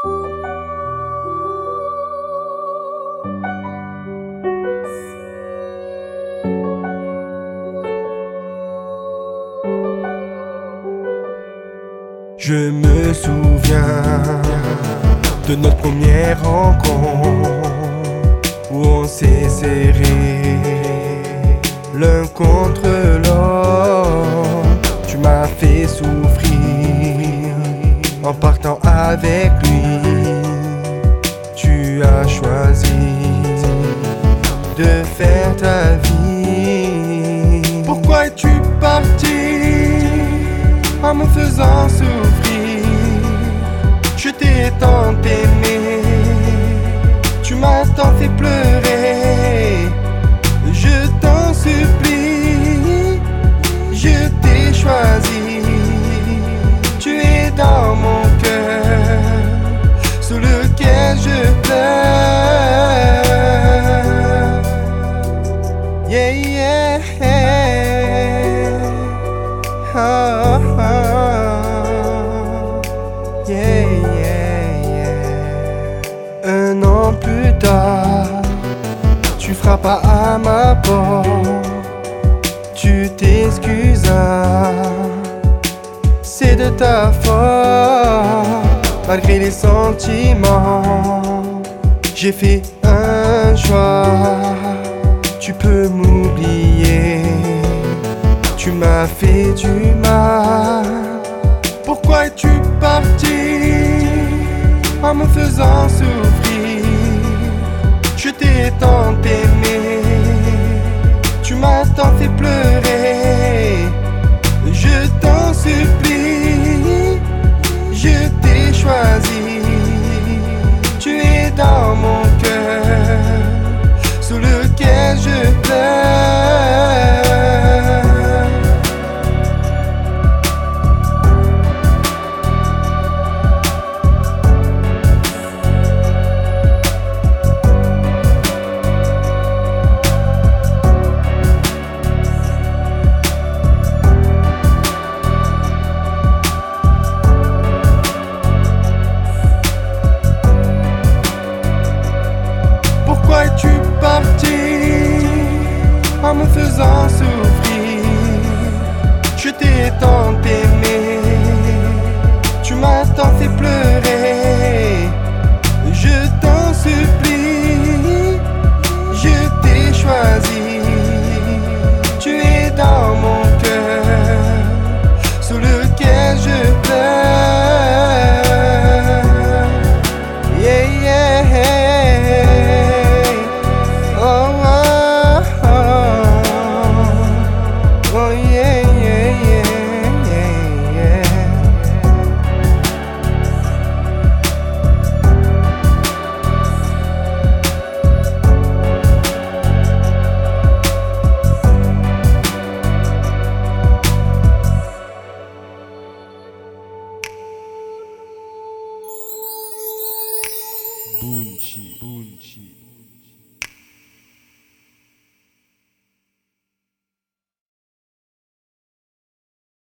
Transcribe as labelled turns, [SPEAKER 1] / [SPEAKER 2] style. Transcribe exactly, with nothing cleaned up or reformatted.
[SPEAKER 1] Je me souviens de notre première rencontre où on s'est serré l'un contre l'autre. Tu m'as fait souffrir en partant avec lui. Tu as choisi de faire ta vie. Pourquoi es-tu parti en me faisant souffrir? Je t'ai tant aimé, tu m'as tant fait pleurer. Je t'en supplie, je t'ai choisi. Tu es dans mon cœur, sous lequel je pleure. Yeah, yeah, oh, oh. Yeah, yeah, yeah. Un an plus tard, tu frappes à ma porte. Tu t'excusas, c'est de ta faute. Malgré les sentiments, j'ai fait un choix. Tu peux m'oublier, tu m'as fait du mal. Pourquoi es-tu parti en me faisant souffrir? Je t'ai tant aimé, tu m'as tant fait pleurer. Je t'en supplie, je t'ai choisi. Tu es dans mon cœur, sous lequel je pleure. Pourquoi es-tu parti en me faisant souffrir? Je t'ai tant aimé, tu m'as tant fait pleurer. Je t'en supplie, je t'ai choisi. Tu es dans mon cœur, sous lequel je pleure. Yeah, yeah.
[SPEAKER 2] Bunchi.